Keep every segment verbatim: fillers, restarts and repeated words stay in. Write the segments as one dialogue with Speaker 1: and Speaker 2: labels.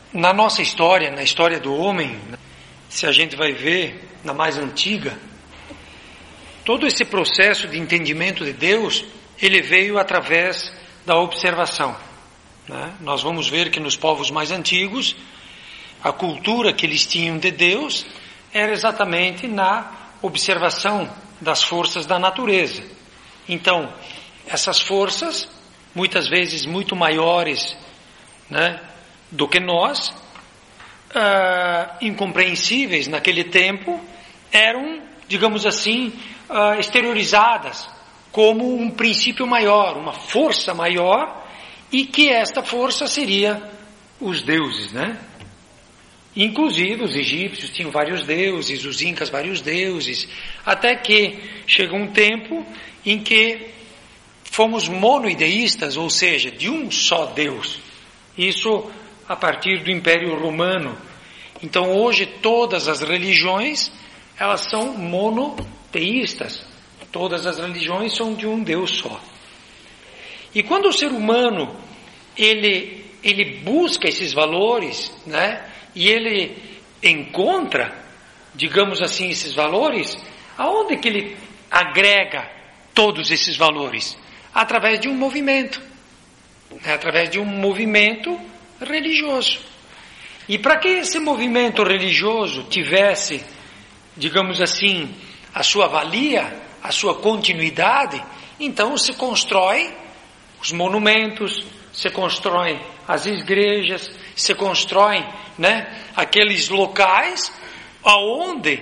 Speaker 1: Na nossa história, na história do homem, se a gente vai ver na mais antiga, todo esse processo de entendimento de Deus, ele veio através da observação, né? Nós vamos ver que nos povos mais antigos, a cultura que eles tinham de Deus era exatamente na observação das forças da natureza. Então, essas forças, muitas vezes muito maiores, né, do que nós, uh, incompreensíveis naquele tempo, eram, digamos assim, uh, exteriorizadas como um princípio maior, uma força maior, e que esta força seria os deuses, né? Inclusive os egípcios tinham vários deuses, os incas vários deuses, até que chegou um tempo em que fomos monoideístas, ou seja, de um só Deus. Isso a partir do Império Romano. Então hoje todas as religiões, elas são monoteístas. Todas as religiões são de um Deus só. E quando o ser humano, ele, ele busca esses valores, né? E ele encontra, digamos assim, esses valores, aonde que ele agrega todos esses valores? Através de um movimento, né? Através de um movimento religioso. E para que esse movimento religioso tivesse, digamos assim, a sua valia, a sua continuidade, então se constrói os monumentos, se constrói as igrejas, se constrói, né, aqueles locais aonde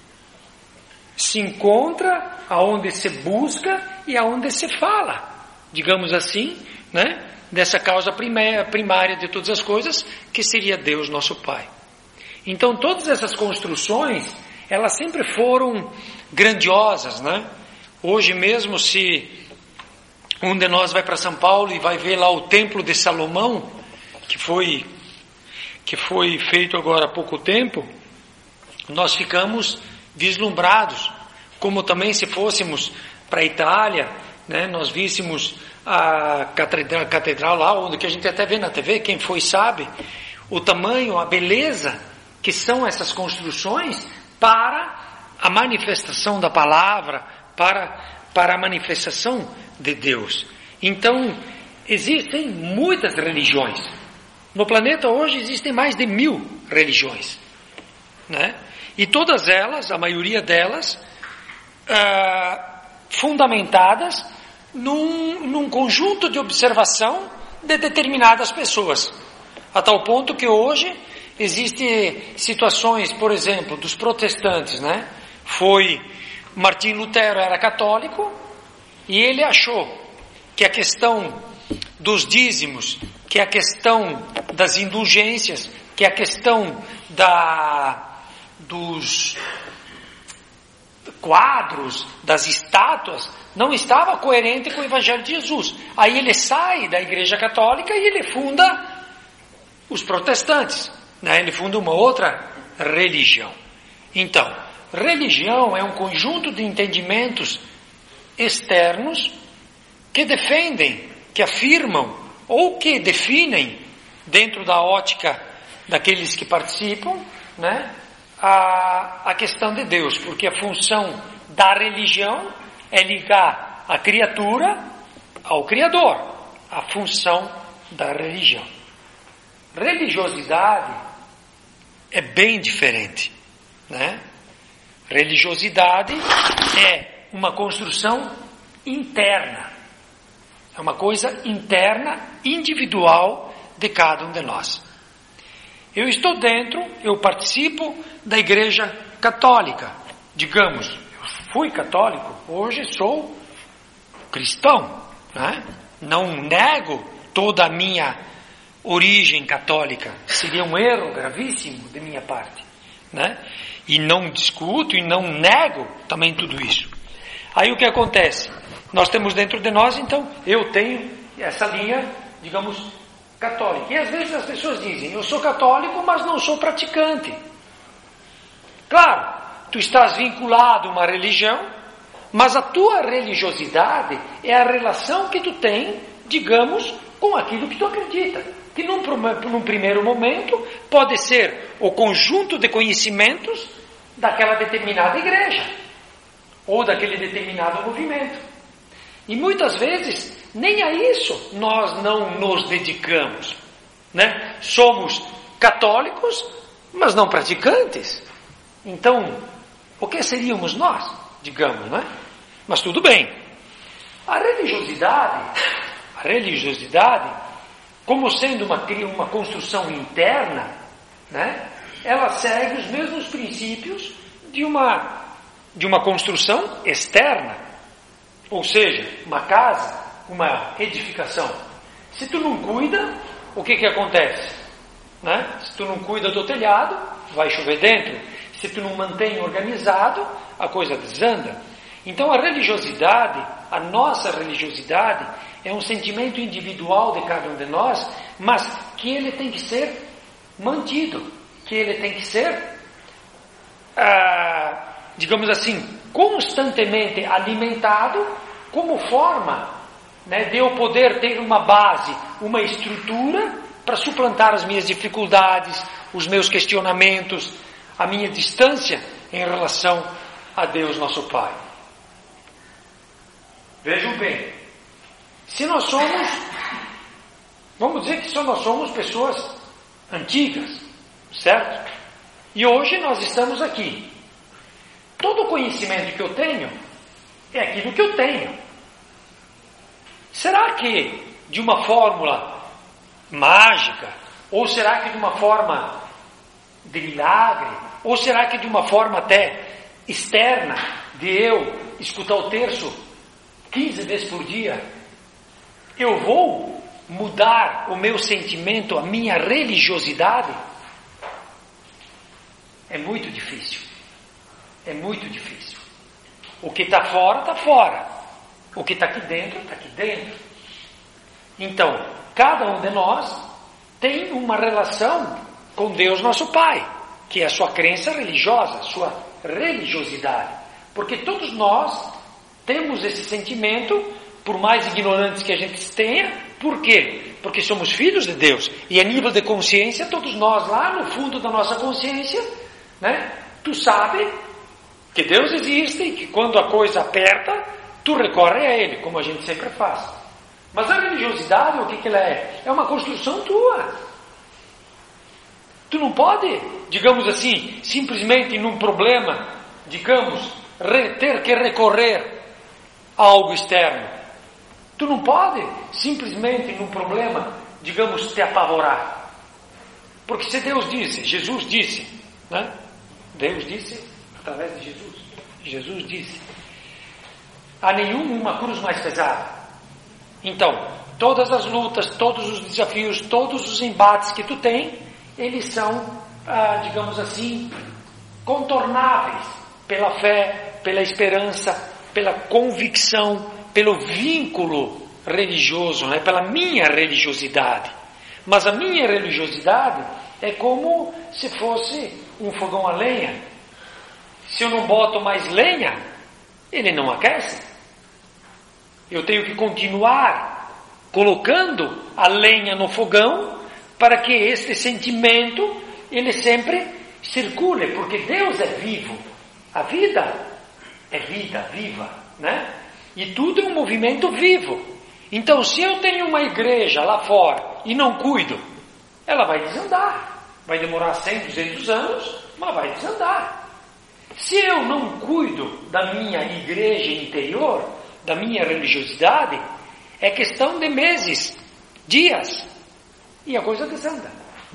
Speaker 1: se encontra, aonde se busca e aonde se fala, digamos assim, né, dessa causa primária, primária de todas as coisas, que seria Deus nosso Pai. Então todas essas construções, elas sempre foram grandiosas, né? Hoje mesmo, se um de nós vai para São Paulo e vai ver lá o Templo de Salomão, que foi, que foi feito agora há pouco tempo, nós ficamos vislumbrados, como também se fôssemos para a Itália, né, nós víssemos a catedral, a catedral lá, onde que a gente até vê na T V, quem foi sabe, o tamanho, a beleza que são essas construções para a manifestação da palavra, para, para a manifestação de Deus. Então, existem muitas religiões. No planeta hoje existem mais de mil religiões, né? E todas elas, a maioria delas, ah, fundamentadas num, num conjunto de observação de determinadas pessoas. A tal ponto que hoje existem situações, por exemplo, dos protestantes, né? Foi Martim Lutero era católico e ele achou que a questão dos dízimos, que a questão das indulgências, que a questão da, dos quadros, das estátuas, não estava coerente com o Evangelho de Jesus. Aí ele sai da Igreja Católica e ele funda os protestantes, né? Ele funda uma outra religião. Então, religião é um conjunto de entendimentos externos que defendem, que afirmam ou que definem, dentro da ótica daqueles que participam, né, a, a questão de Deus, porque a função da religião é ligar a criatura ao Criador, a função da religião. Religiosidade é bem diferente, né? Religiosidade é uma construção interna, é uma coisa interna, individual de cada um de nós. Eu estou dentro, eu participo da Igreja Católica, digamos, eu fui católico, hoje sou cristão, né? Não nego toda a minha origem católica, seria um erro gravíssimo de minha parte, né? E não discuto e não nego também tudo isso. Aí o que acontece? Nós temos dentro de nós, então, eu tenho essa linha, digamos, católica. E às vezes as pessoas dizem, eu sou católico, mas não sou praticante. Claro, tu estás vinculado a uma religião, mas a tua religiosidade é a relação que tu tem, digamos, com aquilo que tu acredita. Que num, num primeiro momento pode ser o conjunto de conhecimentos daquela determinada igreja ou daquele determinado movimento. E muitas vezes nem a isso nós não nos dedicamos, né? Somos católicos, mas não praticantes. Então, o que seríamos nós, digamos, né? Mas tudo bem. A religiosidade, a religiosidade, como sendo uma, uma construção interna, né? Ela segue os mesmos princípios de uma, de uma construção externa. Ou seja, uma casa, uma edificação. Se tu não cuida, o que que acontece? Né? Se tu não cuida do telhado, vai chover dentro. Se tu não mantém organizado, a coisa desanda. Então a religiosidade, a nossa religiosidade, é um sentimento individual de cada um de nós, mas que ele tem que ser mantido, que ele tem que ser, ah, digamos assim, constantemente alimentado como forma, né, de eu poder ter uma base, uma estrutura para suplantar as minhas dificuldades, os meus questionamentos, a minha distância em relação a Deus nosso Pai. Vejam bem, se nós somos, vamos dizer que só nós somos pessoas antigas, certo? E hoje nós estamos aqui. Todo o conhecimento que eu tenho é aquilo que eu tenho. Será que de uma fórmula mágica, ou será que de uma forma de milagre, ou será que de uma forma até externa, de eu escutar o terço quinze vezes por dia, eu vou mudar o meu sentimento, a minha religiosidade? É muito difícil. É muito difícil. O que está fora, está fora. O que está aqui dentro, está aqui dentro. Então, cada um de nós tem uma relação com Deus nosso Pai, que é a sua crença religiosa, a sua religiosidade. Porque todos nós temos esse sentimento, por mais ignorantes que a gente tenha. Por quê? Porque somos filhos de Deus. E a nível de consciência, todos nós lá no fundo da nossa consciência, né, tu sabe que Deus existe e que quando a coisa aperta, tu recorre a Ele, como a gente sempre faz. Mas a religiosidade, o que que ela é? É uma construção tua. Tu não pode, digamos assim, simplesmente num problema, digamos, re, ter que recorrer a algo externo. Tu não pode simplesmente num problema, digamos, te apavorar. Porque se Deus disse, Jesus disse, né? Deus disse através de Jesus. Jesus disse: há nenhuma cruz mais pesada. Então, todas as lutas, todos os desafios, todos os embates que tu tem, eles são, ah, digamos assim, contornáveis pela fé, pela esperança, pela convicção, pelo vínculo religioso, né? Pela minha religiosidade. Mas a minha religiosidade é como se fosse um fogão a lenha. Se eu não boto mais lenha, ele não aquece. Eu tenho que continuar colocando a lenha no fogão para que este sentimento ele sempre circule, porque Deus é vivo. A vida é vida viva, né? E tudo é um movimento vivo. Então, se eu tenho uma igreja lá fora e não cuido, ela vai desandar. Vai demorar cem, duzentos anos, mas vai desandar. Se eu não cuido da minha igreja interior, da minha religiosidade, é questão de meses, dias, e a coisa desanda.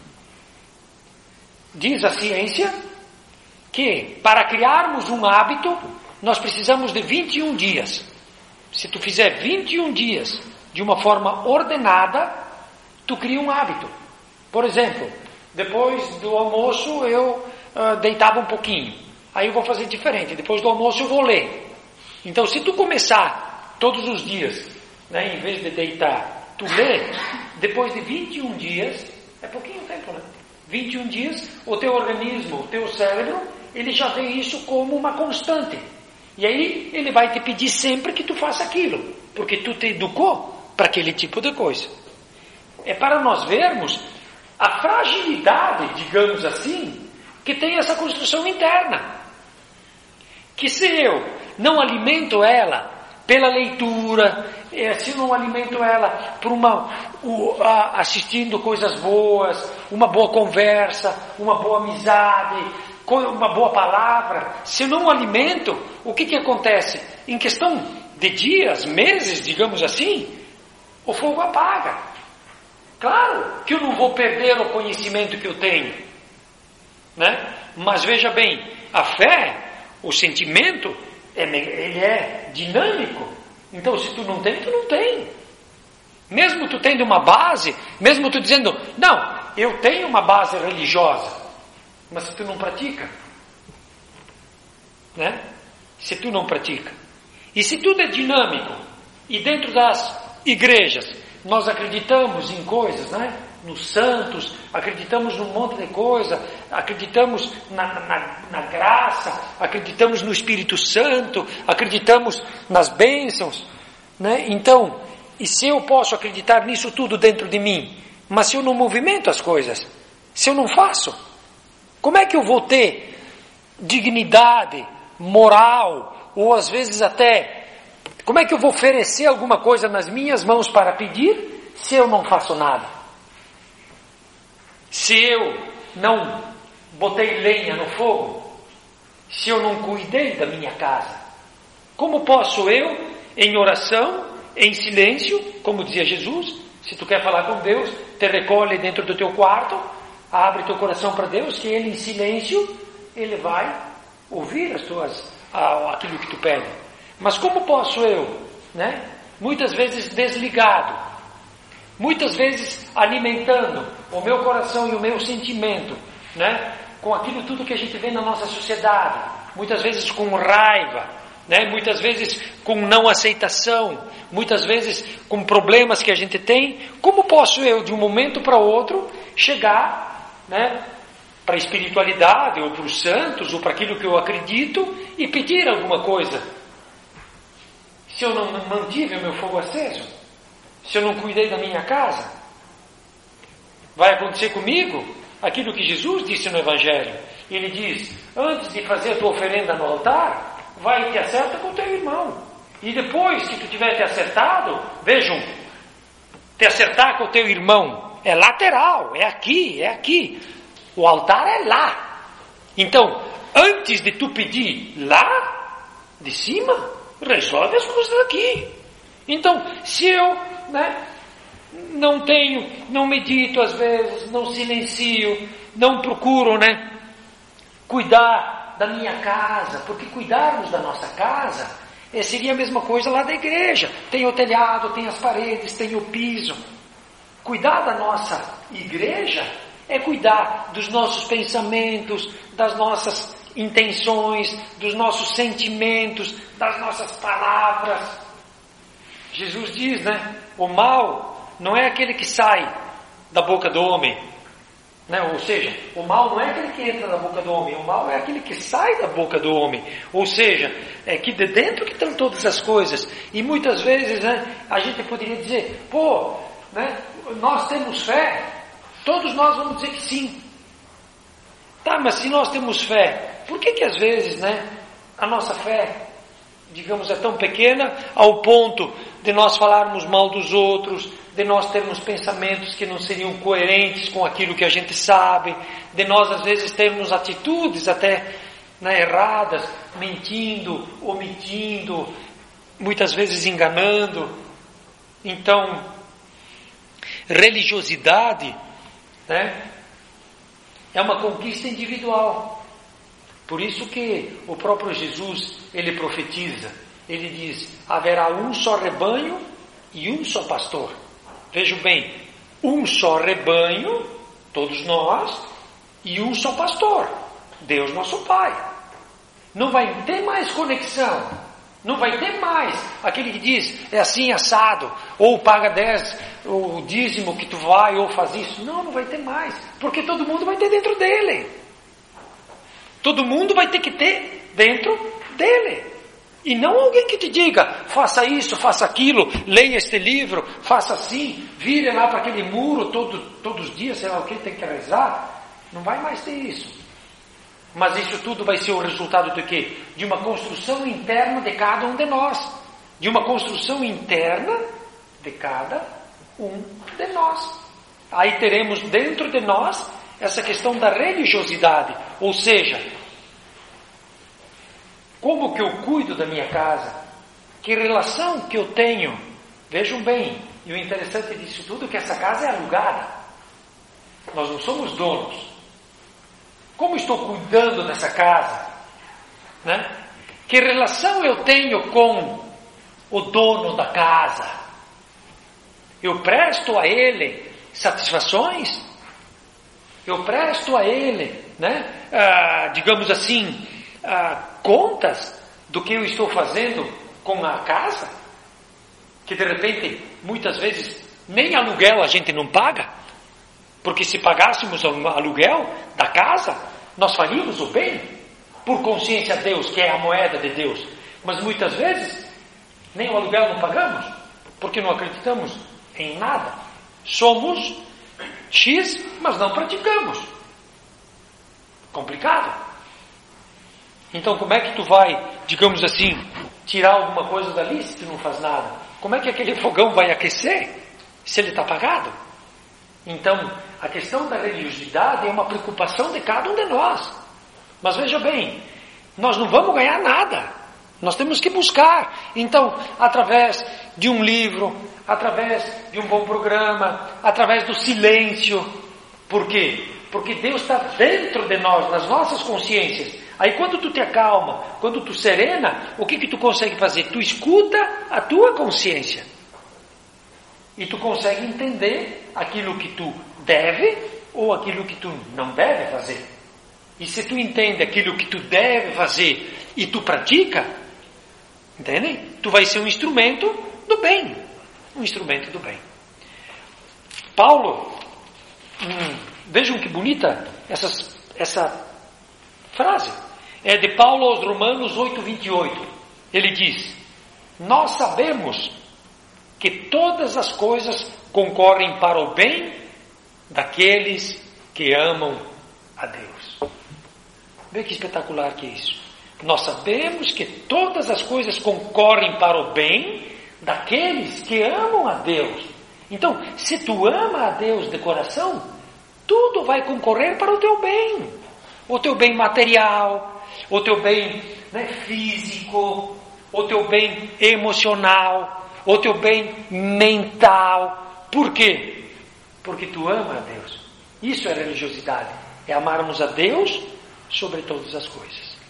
Speaker 1: Diz a ciência que para criarmos um hábito, nós precisamos de vinte e um dias. Se tu fizer vinte e um dias de uma forma ordenada, tu cria um hábito. Por exemplo, depois do almoço eu uh, deitava um pouquinho. Aí eu vou fazer diferente. Depois do almoço eu vou ler. Então, se tu começar todos os dias, né, em vez de deitar, tu lê, depois de vinte e um dias, é pouquinho tempo, né? vinte e um dias, o teu organismo, o teu cérebro, ele já vê isso como uma constante. E aí ele vai te pedir sempre que tu faça aquilo, porque tu te educou para aquele tipo de coisa. é para nós vermos a fragilidade, digamos assim, que tem essa construção interna. Que se eu não alimento ela pela leitura, se eu não alimento ela por uma, assistindo coisas boas, uma boa conversa, uma boa amizade, uma boa palavra, se eu não alimento, o que que acontece? Em questão de dias, meses, digamos assim, o fogo apaga. Claro que eu não vou perder o conhecimento que eu tenho, né? Mas veja bem, a fé, o sentimento, ele é dinâmico. Então se tu não tem, tu não tem. Mesmo tu tendo uma base, mesmo tu dizendo, não, eu tenho uma base religiosa, mas se tu não pratica, né? Se tu não pratica. E se tudo é dinâmico, e dentro das igrejas, nós acreditamos em coisas, né? Nos santos, acreditamos num monte de coisa, acreditamos na, na, na graça, acreditamos no Espírito Santo, acreditamos nas bênçãos, né? Então, e se eu posso acreditar nisso tudo dentro de mim, mas se eu não movimento as coisas, se eu não faço, como é que eu vou ter dignidade, moral, ou às vezes até, como é que eu vou oferecer alguma coisa nas minhas mãos para pedir, se eu não faço nada? Se eu não botei lenha no fogo, se eu não cuidei da minha casa, como posso eu, em oração, em silêncio, como dizia Jesus, se tu quer falar com Deus, te recolhe dentro do teu quarto, abre teu coração para Deus, que Ele em silêncio, Ele vai ouvir as tuas, aquilo que tu pede. Mas como posso eu, né? Muitas vezes desligado, muitas vezes alimentando o meu coração e o meu sentimento, né? Com aquilo tudo que a gente vê na nossa sociedade, muitas vezes com raiva, né? Muitas vezes com não aceitação, muitas vezes com problemas que a gente tem. Como posso eu, de um momento para outro, chegar, né, para a espiritualidade, ou para os santos, ou para aquilo que eu acredito, e pedir alguma coisa, se eu não mantive o meu fogo aceso? Se eu não cuidei da minha casa? Vai acontecer comigo aquilo que Jesus disse no Evangelho. Ele diz, antes de fazer a tua oferenda no altar, vai e te acerta com o teu irmão. E depois que tu tiver te acertado, vejam, te acertar com o teu irmão é lateral, é aqui, é aqui. O altar é lá. Então, antes de tu pedir lá, de cima, resolve as coisas aqui. Então, se eu, né, não tenho, não medito às vezes, não silencio, não procuro, né, cuidar da minha casa, porque cuidarmos da nossa casa é, seria a mesma coisa lá da igreja. Tem o telhado, tem as paredes, tem o piso. Cuidar da nossa igreja é cuidar dos nossos pensamentos, das nossas intenções, dos nossos sentimentos, das nossas palavras. Jesus diz, né? O mal não é aquele que sai da boca do homem, né? Ou seja, o mal não é aquele que entra na boca do homem, o mal é aquele que sai da boca do homem. Ou seja, é que de dentro que estão todas as coisas. E muitas vezes, né, a gente poderia dizer, pô, né, nós temos fé, todos nós vamos dizer que sim. Tá, mas se nós temos fé, por que que às vezes, né, a nossa fé, digamos, é tão pequena ao ponto de nós falarmos mal dos outros, de nós termos pensamentos que não seriam coerentes com aquilo que a gente sabe, de nós às vezes termos atitudes até, né, erradas, mentindo, omitindo, muitas vezes enganando. Então, religiosidade, né, é uma conquista individual. Por isso que o próprio Jesus, ele profetiza, ele diz, haverá um só rebanho e um só pastor. Vejam bem, um só rebanho, todos nós, e um só pastor, Deus nosso Pai. Não vai ter mais conexão, não vai ter mais aquele que diz, é assim assado, ou paga dez, o dízimo que tu vai, ou faz isso. Não, não vai ter mais, porque todo mundo vai ter dentro dele. Todo mundo vai ter que ter dentro dele. E não alguém que te diga, faça isso, faça aquilo, leia este livro, faça assim, vire lá para aquele muro todo, todos os dias, sei lá o que tem que rezar. Não vai mais ter isso. Mas isso tudo vai ser o resultado de quê? De uma construção interna de cada um de nós. De uma construção interna de cada um de nós. Aí teremos dentro de nós essa questão da religiosidade, ou seja, como que eu cuido da minha casa? Que relação que eu tenho? Vejam bem, e o interessante disso tudo é que essa casa é alugada. Nós não somos donos. Como estou cuidando dessa casa? Né? Que relação eu tenho com o dono da casa? Eu presto a ele satisfações? Eu presto a ele, né? ah, digamos assim, ah, contas do que eu estou fazendo com a casa? Que de repente, muitas vezes, nem aluguel a gente não paga, porque se pagássemos o aluguel da casa, nós faríamos o bem, por consciência a Deus, que é a moeda de Deus. Mas muitas vezes, nem o aluguel não pagamos, porque não acreditamos em nada. Somos X, mas não praticamos. Complicado. Então como é que tu vai, digamos assim, tirar alguma coisa dali se tu não faz nada? Como é que aquele fogão vai aquecer se ele está apagado? Então, a questão da religiosidade é uma preocupação de cada um de nós. Mas veja bem, nós não vamos ganhar nada. Nós temos que buscar. Então, através de um livro, através de um bom programa, através do silêncio. Por quê? Porque Deus está dentro de nós, nas nossas consciências. Aí quando tu te acalma, quando tu serena, o que que tu consegue fazer? Tu escuta a tua consciência. E tu consegue entender aquilo que tu deve ou aquilo que tu não deve fazer. E se tu entende aquilo que tu deve fazer e tu pratica, entende? Tu vai ser um instrumento do bem. Um instrumento do bem. Paulo, hum, vejam que bonita essas, essa frase. É de Paulo aos Romanos oito, vinte e oito. Ele diz: nós sabemos que todas as coisas concorrem para o bem daqueles que amam a Deus. Vê que espetacular que é isso. Nós sabemos que todas as coisas concorrem para o bem daqueles que amam a Deus. Então, se tu ama a Deus de coração, tudo vai concorrer para o teu bem. O teu bem material, o teu bem, né, físico, o teu bem emocional, o teu bem mental. Por quê? Porque tu ama a Deus. Isso é religiosidade. É amarmos a Deus sobre todas as coisas.